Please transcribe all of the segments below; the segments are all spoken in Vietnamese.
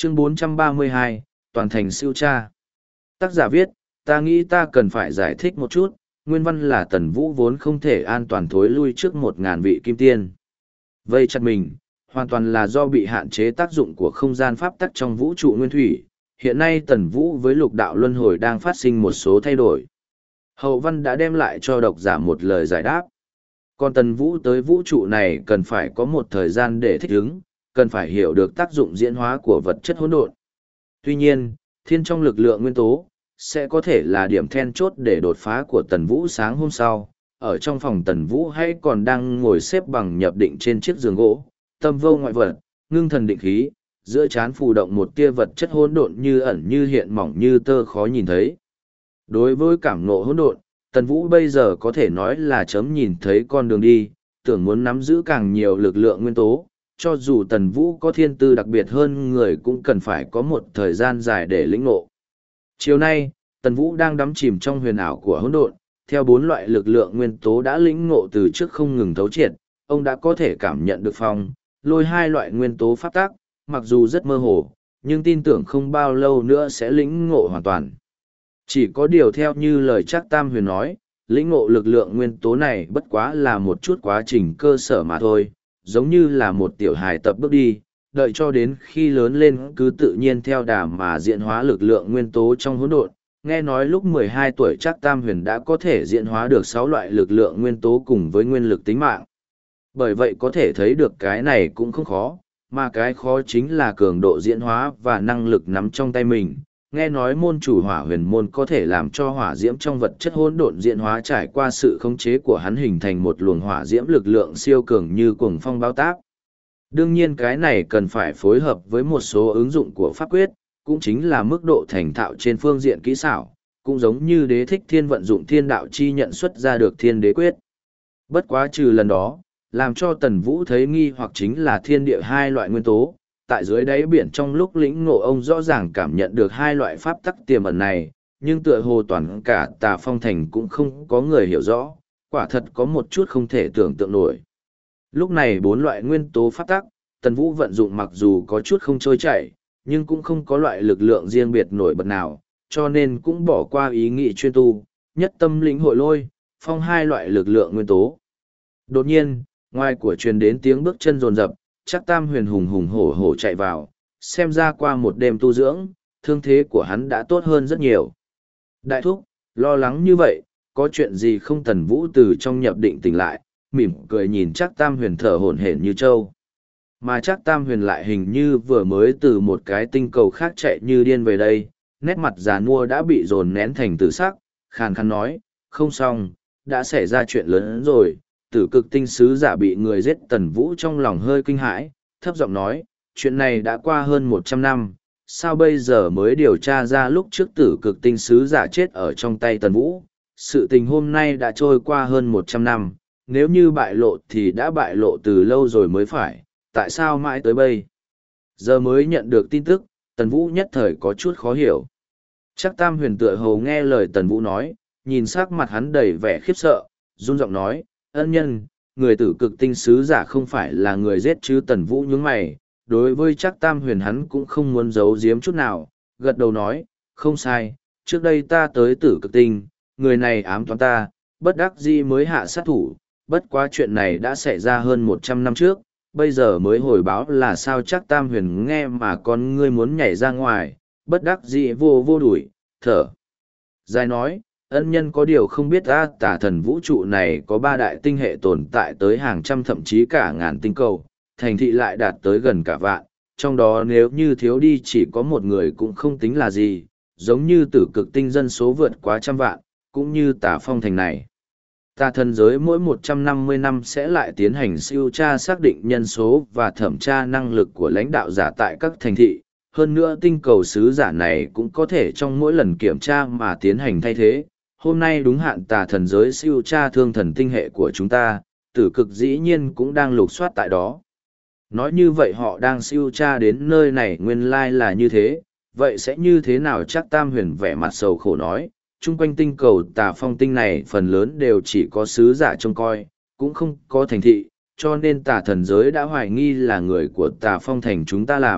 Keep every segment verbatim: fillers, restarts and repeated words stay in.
Chương bốn trăm ba mươi hai, Toàn thành siêu tra. Tác giả viết, ta nghĩ ta cần phải giải thích một chút, nguyên văn là Tần Vũ vốn không thể an toàn thối lui trước một ngàn vị kim tiên. Vây chặt mình, hoàn toàn là do bị hạn chế tác dụng của không gian pháp tắc trong vũ trụ nguyên thủy. Hiện nay Tần Vũ với lục đạo luân hồi đang phát sinh một số thay đổi. Hậu văn đã đem lại cho độc giả một lời giải đáp. Còn Tần Vũ tới vũ trụ này cần phải có một thời gian để thích ứng, cần phải hiểu được tác dụng diễn hóa của vật chất hỗn độn. Tuy nhiên, thiên trong lực lượng nguyên tố, sẽ có thể là điểm then chốt để đột phá của Tần Vũ sáng hôm sau. Ở trong phòng Tần Vũ hay còn đang ngồi xếp bằng nhập định trên chiếc giường gỗ, tâm vô ngoại vật, ngưng thần định khí, giữa trán phù động một tia vật chất hỗn độn như ẩn như hiện mỏng như tơ khó nhìn thấy. Đối với cảm ngộ hỗn độn, Tần Vũ bây giờ có thể nói là chớm nhìn thấy con đường đi, tưởng muốn nắm giữ càng nhiều lực lượng nguyên tố, cho dù Tần Vũ có thiên tư đặc biệt hơn người cũng cần phải có một thời gian dài để lĩnh ngộ. Chiều nay, Tần Vũ đang đắm chìm trong huyền ảo của hỗn độn, theo bốn loại lực lượng nguyên tố đã lĩnh ngộ từ trước không ngừng thấu triệt, ông đã có thể cảm nhận được phong, lôi hai loại nguyên tố pháp tắc, mặc dù rất mơ hồ, nhưng tin tưởng không bao lâu nữa sẽ lĩnh ngộ hoàn toàn. Chỉ có điều theo như lời Trác Tam Huyền nói, lĩnh ngộ lực lượng nguyên tố này bất quá là một chút quá trình cơ sở mà thôi, giống như là một tiểu hài tập bước đi, đợi cho đến khi lớn lên cứ tự nhiên theo đà mà diễn hóa lực lượng nguyên tố trong hỗn độn. Nghe nói lúc mười hai tuổi Trác Tam Huyền đã có thể diễn hóa được sáu loại lực lượng nguyên tố cùng với nguyên lực tính mạng. Bởi vậy có thể thấy được cái này cũng không khó, mà cái khó chính là cường độ diễn hóa và năng lực nắm trong tay mình. Nghe nói môn chủ hỏa huyền môn có thể làm cho hỏa diễm trong vật chất hỗn độn diễn hóa trải qua sự khống chế của hắn hình thành một luồng hỏa diễm lực lượng siêu cường như cuồng phong bão táp. Đương nhiên cái này cần phải phối hợp với một số ứng dụng của pháp quyết, cũng chính là mức độ thành thạo trên phương diện kỹ xảo, cũng giống như Đế Thích Thiên vận dụng thiên đạo chi nhận xuất ra được thiên đế quyết. Bất quá trừ lần đó, làm cho Tần Vũ thấy nghi hoặc chính là thiên địa hai loại nguyên tố. Tại dưới đáy biển trong lúc lĩnh ngộ ông rõ ràng cảm nhận được hai loại pháp tắc tiềm ẩn này, nhưng tựa hồ toàn cả Tà Phong Thành cũng không có người hiểu rõ, quả thật có một chút không thể tưởng tượng nổi. Lúc này bốn loại nguyên tố pháp tắc, Tần Vũ vận dụng mặc dù có chút không trôi chảy, nhưng cũng không có loại lực lượng riêng biệt nổi bật nào, cho nên cũng bỏ qua ý nghĩ chuyên tu, nhất tâm lĩnh hội lôi, phong hai loại lực lượng nguyên tố. Đột nhiên, ngoài của truyền đến tiếng bước chân rồn rập, Trác Tam Huyền hùng hùng hổ hổ chạy vào, xem ra qua một đêm tu dưỡng, thương thế của hắn đã tốt hơn rất nhiều. Đại thúc, lo lắng như vậy, có chuyện gì không? Tần Vũ từ trong nhập định tỉnh lại, mỉm cười nhìn Trác Tam Huyền thở hổn hển như trâu. Mà Trác Tam Huyền lại hình như vừa mới từ một cái tinh cầu khác chạy như điên về đây, nét mặt già nua đã bị dồn nén thành tử sắc, khàn khàn nói, không xong, đã xảy ra chuyện lớn hơn rồi. Tử cực tinh sứ giả bị người giết. Tần Vũ trong lòng hơi kinh hãi, thấp giọng nói, chuyện này đã qua hơn một trăm năm, sao bây giờ mới điều tra ra lúc trước tử cực tinh sứ giả chết ở trong tay Tần Vũ? Sự tình hôm nay đã trôi qua hơn một trăm năm, nếu như bại lộ thì đã bại lộ từ lâu rồi mới phải, tại sao mãi tới bây giờ mới nhận được tin tức? Tần Vũ nhất thời có chút khó hiểu. Trác Tam Huyền tựa hồ nghe lời Tần Vũ nói, nhìn sắc mặt hắn đầy vẻ khiếp sợ, run giọng nói, ân nhân, người tử cực tinh sứ giả không phải là người giết chứ? Tần Vũ nhướng mày, đối với Trác Tam Huyền hắn cũng không muốn giấu giếm chút nào, gật đầu nói, không sai, trước đây ta tới tử cực tinh, người này ám toán ta, bất đắc dĩ mới hạ sát thủ, bất quá chuyện này đã xảy ra hơn một trăm năm trước, bây giờ mới hồi báo là sao? Trác Tam Huyền nghe mà con ngươi muốn nhảy ra ngoài, bất đắc dĩ vô vô đuổi, thở dài nói, ân nhân có điều không biết ta, Tà thần vũ trụ này có ba đại tinh hệ tồn tại tới hàng trăm thậm chí cả ngàn tinh cầu, thành thị lại đạt tới gần cả vạn, trong đó nếu như thiếu đi chỉ có một người cũng không tính là gì, giống như tử cực tinh dân số vượt quá trăm vạn, cũng như Tà Phong Thành này. Tà thần giới mỗi một trăm năm mươi năm sẽ lại tiến hành siêu tra xác định nhân số và thẩm tra năng lực của lãnh đạo giả tại các thành thị. Hơn nữa tinh cầu sứ giả này cũng có thể trong mỗi lần kiểm tra mà tiến hành thay thế. Hôm nay đúng hạn Tà thần giới siêu tra thương thần tinh hệ của chúng ta, tử cực dĩ nhiên cũng đang lục soát tại đó. Nói như vậy họ đang siêu tra đến nơi này nguyên lai là như thế, vậy sẽ như thế nào? Trác Tam Huyền vẻ mặt sầu khổ nói, chung quanh tinh cầu Tà Phong tinh này phần lớn đều chỉ có sứ giả trông coi, cũng không có thành thị, cho nên Tà thần giới đã hoài nghi là người của Tà Phong thành chúng ta làm,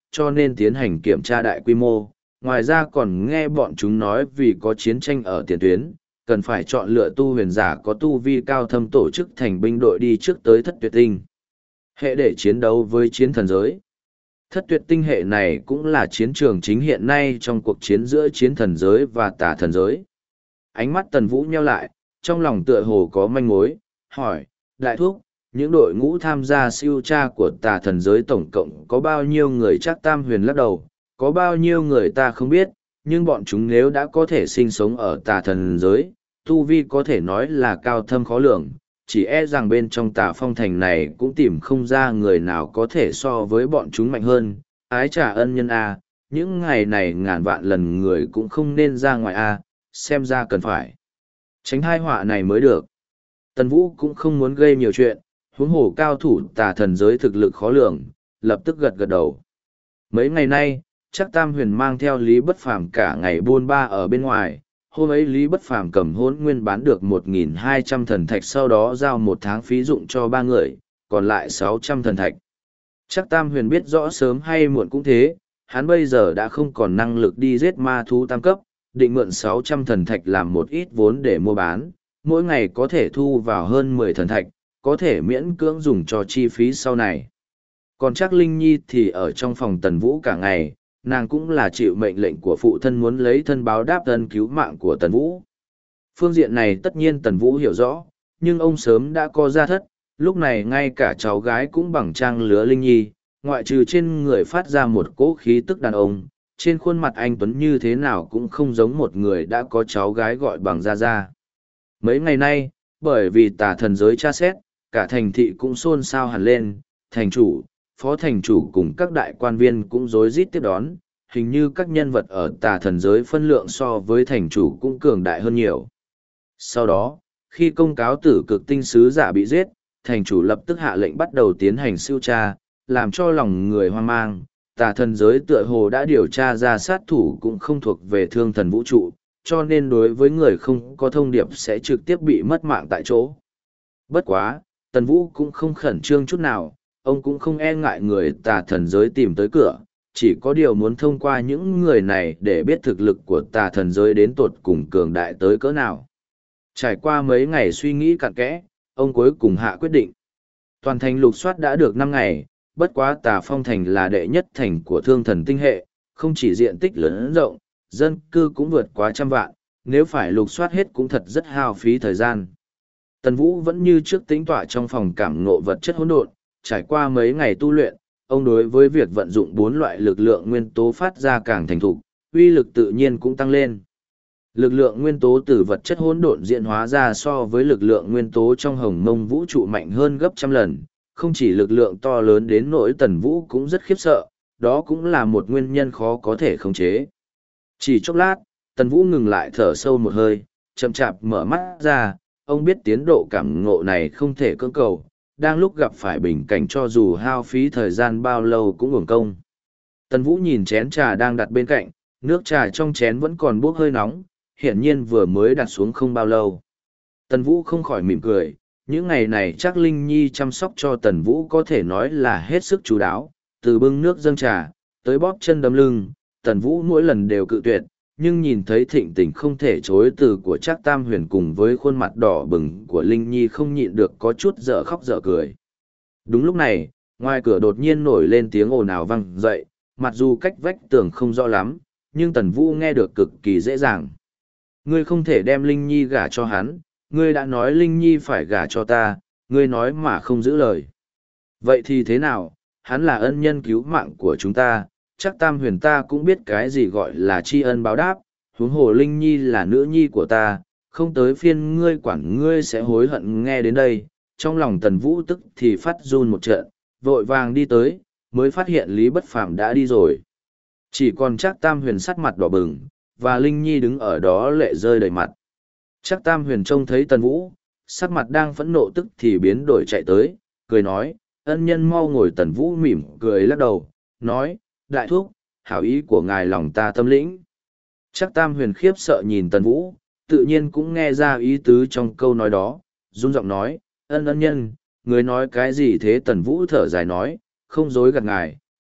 cho nên tiến hành kiểm tra đại quy mô. Ngoài ra còn nghe bọn chúng nói vì có chiến tranh ở tiền tuyến, cần phải chọn lựa tu huyền giả có tu vi cao thâm tổ chức thành binh đội đi trước tới thất tuyệt tinh hệ để chiến đấu với chiến thần giới. Thất tuyệt tinh hệ này cũng là chiến trường chính hiện nay trong cuộc chiến giữa chiến thần giới và tà thần giới. Ánh mắt Tần Vũ nheo lại, trong lòng tựa hồ có manh mối, hỏi, đại thúc, những đội ngũ tham gia siêu tra của tà thần giới tổng cộng có bao nhiêu người? Chắc Tam Huyền lắc đầu, có bao nhiêu người ta không biết, nhưng bọn chúng nếu đã có thể sinh sống ở tà thần giới, tu vi có thể nói là cao thâm khó lường, chỉ e rằng bên trong tà phong thành này cũng tìm không ra người nào có thể so với bọn chúng mạnh hơn. Ái trả ân nhân a, những ngày này ngàn vạn lần người cũng không nên ra ngoài a, xem ra cần phải tránh hai họa này mới được. Tần Vũ cũng không muốn gây nhiều chuyện, huống hồ cao thủ tà thần giới thực lực khó lường, lập tức gật gật đầu. Mấy ngày nay, chắc Tam Huyền mang theo Lý Bất Phàm cả ngày buôn ba ở bên ngoài. Hôm ấy Lý Bất Phàm cầm Hỗn Nguyên bán được một nghìn hai trăm thần thạch, sau đó giao một tháng phí dụng cho ba người, còn lại sáu trăm thần thạch. Chắc Tam Huyền biết rõ sớm hay muộn cũng thế, hắn bây giờ đã không còn năng lực đi giết ma thú tam cấp, định mượn sáu trăm thần thạch làm một ít vốn để mua bán, mỗi ngày có thể thu vào hơn mười thần thạch, có thể miễn cưỡng dùng cho chi phí sau này. Còn chắc Linh Nhi thì ở trong phòng Tần Vũ cả ngày, nàng cũng là chịu mệnh lệnh của phụ thân muốn lấy thân báo đáp ân cứu mạng của Tần Vũ. Phương diện này tất nhiên Tần Vũ hiểu rõ, nhưng ông sớm đã có gia thất, lúc này ngay cả cháu gái cũng bằng trang lứa Linh Nhi, ngoại trừ trên người phát ra một cỗ khí tức đàn ông, trên khuôn mặt anh Tuấn như thế nào cũng không giống một người đã có cháu gái gọi bằng Gia Gia. Mấy ngày nay, bởi vì tà thần giới tra xét, cả thành thị cũng xôn xao hẳn lên, thành chủ, phó thành chủ cùng các đại quan viên cũng rối rít tiếp đón, hình như các nhân vật ở tà thần giới phân lượng so với thành chủ cũng cường đại hơn nhiều. Sau đó, khi công cáo tử cực tinh sứ giả bị giết, thành chủ lập tức hạ lệnh bắt đầu tiến hành siêu tra, làm cho lòng người hoang mang. Tà thần giới tựa hồ đã điều tra ra sát thủ cũng không thuộc về thương thần vũ trụ, cho nên đối với người không có thông điệp sẽ trực tiếp bị mất mạng tại chỗ. Bất quá, Tần Vũ cũng không khẩn trương chút nào, ông cũng không e ngại người tà thần giới tìm tới cửa, chỉ có điều muốn thông qua những người này để biết thực lực của tà thần giới đến tột cùng cường đại tới cỡ nào. Trải qua mấy ngày suy nghĩ cặn kẽ, ông cuối cùng hạ quyết định. Toàn thành lục soát đã được năm ngày, bất quá tà phong thành là đệ nhất thành của thương thần tinh hệ, không chỉ diện tích lớn rộng, dân cư cũng vượt quá trăm vạn, nếu phải lục soát hết cũng thật rất hao phí thời gian. Tần Vũ vẫn như trước tĩnh tọa trong phòng cảm ngộ vật chất hỗn độn, trải qua mấy ngày tu luyện, ông đối với việc vận dụng bốn loại lực lượng nguyên tố phát ra càng thành thục, uy lực tự nhiên cũng tăng lên. Lực lượng nguyên tố từ vật chất hỗn độn diễn hóa ra so với lực lượng nguyên tố trong hồng mông vũ trụ mạnh hơn gấp trăm lần, không chỉ lực lượng to lớn đến nỗi Tần Vũ cũng rất khiếp sợ, đó cũng là một nguyên nhân khó có thể khống chế. Chỉ chốc lát, Tần Vũ ngừng lại thở sâu một hơi, chậm chạp mở mắt ra, ông biết tiến độ cảm ngộ này không thể cưỡng cầu, đang lúc gặp phải bình cảnh cho dù hao phí thời gian bao lâu cũng uổng công. Tần Vũ nhìn chén trà đang đặt bên cạnh, nước trà trong chén vẫn còn bốc hơi nóng, hiển nhiên vừa mới đặt xuống không bao lâu. Tần Vũ không khỏi mỉm cười, những ngày này chắc Linh Nhi chăm sóc cho Tần Vũ có thể nói là hết sức chú đáo, từ bưng nước dâng trà, tới bóp chân đấm lưng, Tần Vũ mỗi lần đều cự tuyệt, nhưng nhìn thấy thịnh tình không thể chối từ của Trác Tam Huyền cùng với khuôn mặt đỏ bừng của Linh Nhi không nhịn được có chút dở khóc dở cười. Đúng lúc này, ngoài cửa đột nhiên nổi lên tiếng ồn ào vang dậy, mặc dù cách vách tường không rõ lắm, nhưng Tần Vũ nghe được cực kỳ dễ dàng. Ngươi không thể đem Linh Nhi gả cho hắn, ngươi đã nói Linh Nhi phải gả cho ta, ngươi nói mà không giữ lời. Vậy thì thế nào, hắn là ân nhân cứu mạng của chúng ta, chắc Tam Huyền ta cũng biết cái gì gọi là tri ân báo đáp, huống hồ Linh Nhi là nữ nhi của ta, không tới phiên ngươi quản ngươi sẽ hối hận. Nghe đến đây, trong lòng Tần Vũ tức thì phát run một trận, vội vàng đi tới, mới phát hiện Lý Bất Phàm đã đi rồi. Chỉ còn chắc Tam Huyền sắc mặt đỏ bừng, và Linh Nhi đứng ở đó lệ rơi đầy mặt. Chắc Tam Huyền trông thấy Tần Vũ, sắc mặt đang phẫn nộ tức thì biến đổi chạy tới, cười nói, ân nhân mau ngồi. Tần Vũ mỉm cười lắc đầu, nói, đại thúc, hảo ý của ngài lòng ta tâm lĩnh. Chắc Tam Huyền khiếp sợ nhìn Tần Vũ, tự nhiên cũng nghe ra ý tứ trong câu nói đó, run giọng nói, ân ân nhân, người nói cái gì thế? Tần Vũ thở dài nói, không dối gạt ngài,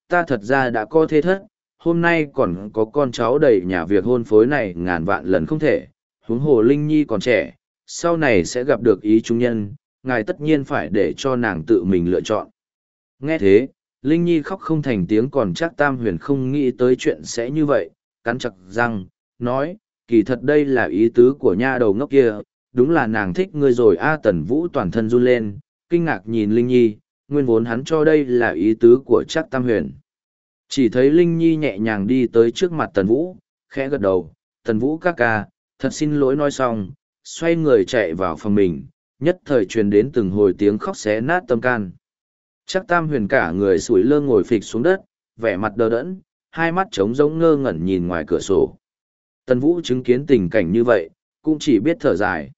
ta thật ra đã có thế thất, hôm nay còn có con cháu đầy nhà, việc hôn phối này ngàn vạn lần không thể, huống hồ Linh Nhi còn trẻ, sau này sẽ gặp được ý trung nhân, ngài tất nhiên phải để cho nàng tự mình lựa chọn. Nghe thế, Linh Nhi khóc không thành tiếng, còn chắc Tam Huyền không nghĩ tới chuyện sẽ như vậy, cắn chặt răng, nói, kỳ thật đây là ý tứ của nha đầu ngốc kia, đúng là nàng thích ngươi rồi. A Tần Vũ toàn thân run lên, kinh ngạc nhìn Linh Nhi, nguyên vốn hắn cho đây là ý tứ của chắc Tam Huyền. Chỉ thấy Linh Nhi nhẹ nhàng đi tới trước mặt Tần Vũ, khẽ gật đầu, Tần Vũ ca ca, thật xin lỗi nói xong, xoay người chạy vào phòng mình, nhất thời truyền đến từng hồi tiếng khóc xé nát tâm can. Chắc Tam Huyền cả người sủi lơ ngồi phịch xuống đất, vẻ mặt đờ đẫn, hai mắt trống rỗng ngơ ngẩn nhìn ngoài cửa sổ. Tần Vũ chứng kiến tình cảnh như vậy, cũng chỉ biết thở dài.